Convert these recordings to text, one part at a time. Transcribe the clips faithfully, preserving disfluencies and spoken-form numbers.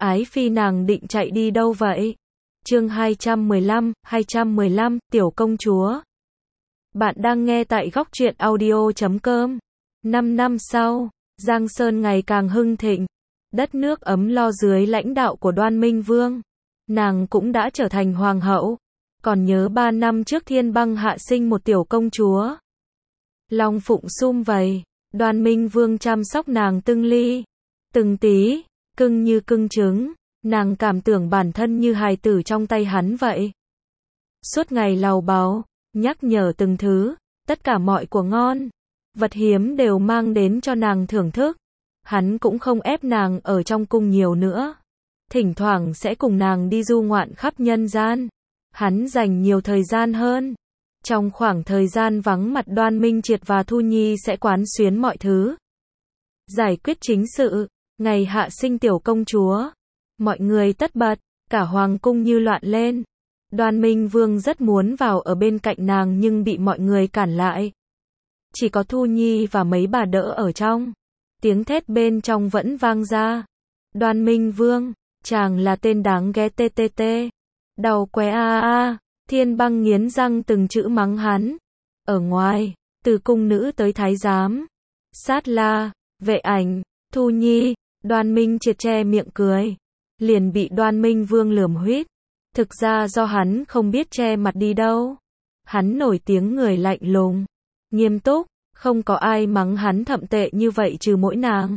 Ái Phi nàng định chạy đi đâu vậy? Chương hai trăm mười lăm, hai trăm mười lăm, Tiểu công chúa. Bạn đang nghe tại góc truyện audio chấm com. Năm năm sau, Giang Sơn ngày càng hưng thịnh, đất nước ấm lo dưới lãnh đạo của Đoan Minh Vương. Nàng cũng đã trở thành hoàng hậu. Còn nhớ ba năm trước Thiên Băng hạ sinh một tiểu công chúa. Long phụng sum vầy, Đoan Minh Vương chăm sóc nàng từng ly, từng tí, cưng như cưng trứng, nàng cảm tưởng bản thân như hài tử trong tay hắn vậy. Suốt ngày lầu bầu, nhắc nhở từng thứ, tất cả mọi của ngon, vật hiếm đều mang đến cho nàng thưởng thức. Hắn cũng không ép nàng ở trong cung nhiều nữa. Thỉnh thoảng sẽ cùng nàng đi du ngoạn khắp nhân gian. Hắn dành nhiều thời gian hơn. Trong khoảng thời gian vắng mặt Đoan Minh Triệt và Thu Nhi sẽ quán xuyến mọi thứ. Giải quyết chính sự, ngày hạ sinh tiểu công chúa. Mọi người tất bật, cả hoàng cung như loạn lên. Đoan Minh Vương rất muốn vào ở bên cạnh nàng nhưng bị mọi người cản lại. Chỉ có Thu Nhi và mấy bà đỡ ở trong. Tiếng thét bên trong vẫn vang ra. Đoan Minh Vương, chàng là tên đáng ghét tê tê tê. Đau què a a, Thiên Băng nghiến răng từng chữ mắng hắn. Ở ngoài, từ cung nữ tới thái giám, Sát La, Vệ Ảnh, Thu Nhi, Đoan Minh Triệt che miệng cười. Liền bị Đoan Minh Vương lườm huýt. Thực ra do hắn không biết che mặt đi đâu. Hắn nổi tiếng người lạnh lùng, nghiêm túc, không có ai mắng hắn thậm tệ như vậy trừ mỗi nàng.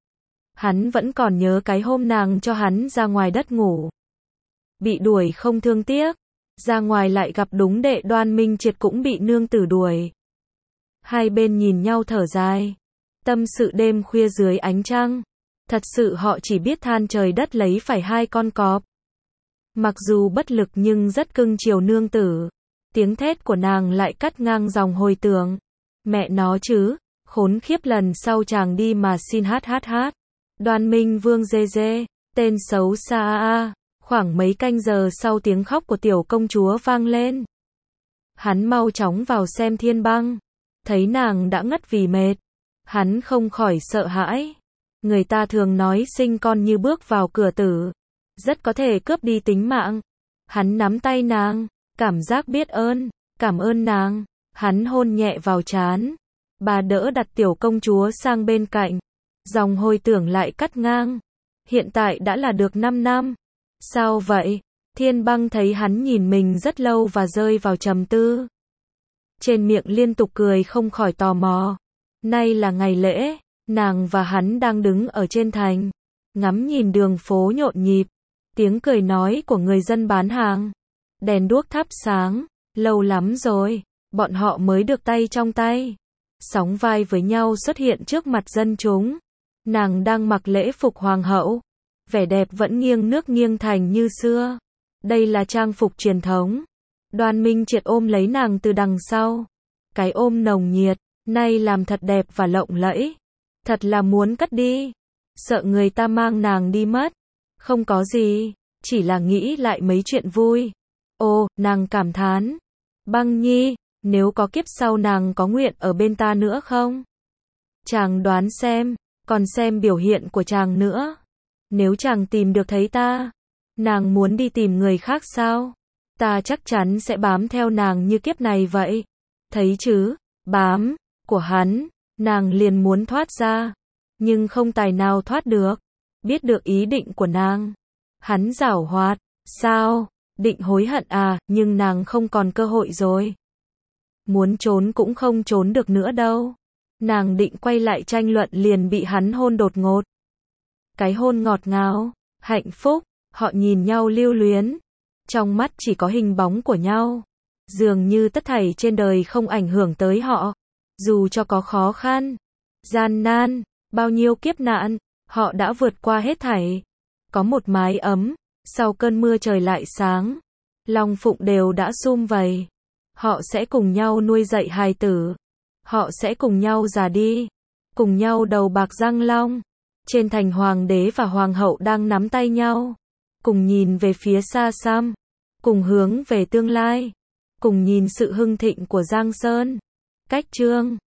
Hắn vẫn còn nhớ cái hôm nàng cho hắn ra ngoài đất ngủ. Bị đuổi không thương tiếc, ra ngoài lại gặp đúng đệ Đoan Minh Triệt cũng bị nương tử đuổi. Hai bên nhìn nhau thở dài, tâm sự đêm khuya dưới ánh trăng. Thật sự họ chỉ biết than trời đất lấy phải hai con cọp. Mặc dù bất lực nhưng rất cưng chiều nương tử. Tiếng thét của nàng lại cắt ngang dòng hồi tưởng. Mẹ nó chứ, khốn khiếp, lần sau chàng đi mà xin hát hát hát. Đoan Minh Vương dê dê, tên xấu xa a a. Khoảng mấy canh giờ sau tiếng khóc của tiểu công chúa vang lên. Hắn mau chóng vào xem Thiên Băng. Thấy nàng đã ngất vì mệt. Hắn không khỏi sợ hãi. Người ta thường nói sinh con như bước vào cửa tử. Rất có thể cướp đi tính mạng. Hắn nắm tay nàng, cảm giác biết ơn, cảm ơn nàng. Hắn hôn nhẹ vào trán. Bà đỡ đặt tiểu công chúa sang bên cạnh. Dòng hồi tưởng lại cắt ngang. Hiện tại đã là được năm năm. Sao vậy? Thiên Băng thấy hắn nhìn mình rất lâu và rơi vào trầm tư. Trên miệng liên tục cười không khỏi tò mò. Nay là ngày lễ, nàng và hắn đang đứng ở trên thành. Ngắm nhìn đường phố nhộn nhịp. Tiếng cười nói của người dân bán hàng. Đèn đuốc thắp sáng. Lâu lắm rồi, bọn họ mới được tay trong tay. Sóng vai với nhau xuất hiện trước mặt dân chúng. Nàng đang mặc lễ phục hoàng hậu. Vẻ đẹp vẫn nghiêng nước nghiêng thành như xưa. Đây là trang phục truyền thống. Đoan Minh Triệt ôm lấy nàng từ đằng sau. Cái ôm nồng nhiệt, nay làm thật đẹp và lộng lẫy. Thật là muốn cất đi. Sợ người ta mang nàng đi mất. Không có gì, chỉ là nghĩ lại mấy chuyện vui. Ô, nàng cảm thán. Băng Nhi, nếu có kiếp sau nàng có nguyện ở bên ta nữa không? Chàng đoán xem, còn xem biểu hiện của chàng nữa. Nếu chàng tìm được thấy ta, nàng muốn đi tìm người khác sao? Ta chắc chắn sẽ bám theo nàng như kiếp này vậy. Thấy chứ, bám, của hắn, nàng liền muốn thoát ra. Nhưng không tài nào thoát được. Biết được ý định của nàng. Hắn giảo hoạt, sao? Định hối hận à, nhưng nàng không còn cơ hội rồi. Muốn trốn cũng không trốn được nữa đâu. Nàng định quay lại tranh luận liền bị hắn hôn đột ngột. Cái hôn ngọt ngào, hạnh phúc, họ nhìn nhau lưu luyến. Trong mắt chỉ có hình bóng của nhau. Dường như tất thảy trên đời không ảnh hưởng tới họ. Dù cho có khó khăn, gian nan, bao nhiêu kiếp nạn, họ đã vượt qua hết thảy. Có một mái ấm, sau cơn mưa trời lại sáng. Long phụng đều đã sum vầy. Họ sẽ cùng nhau nuôi dạy hài tử. Họ sẽ cùng nhau già đi. Cùng nhau đầu bạc răng long. Trên thành hoàng đế và hoàng hậu đang nắm tay nhau. Cùng nhìn về phía xa xăm. Cùng hướng về tương lai. Cùng nhìn sự hưng thịnh của Giang Sơn. Cách chương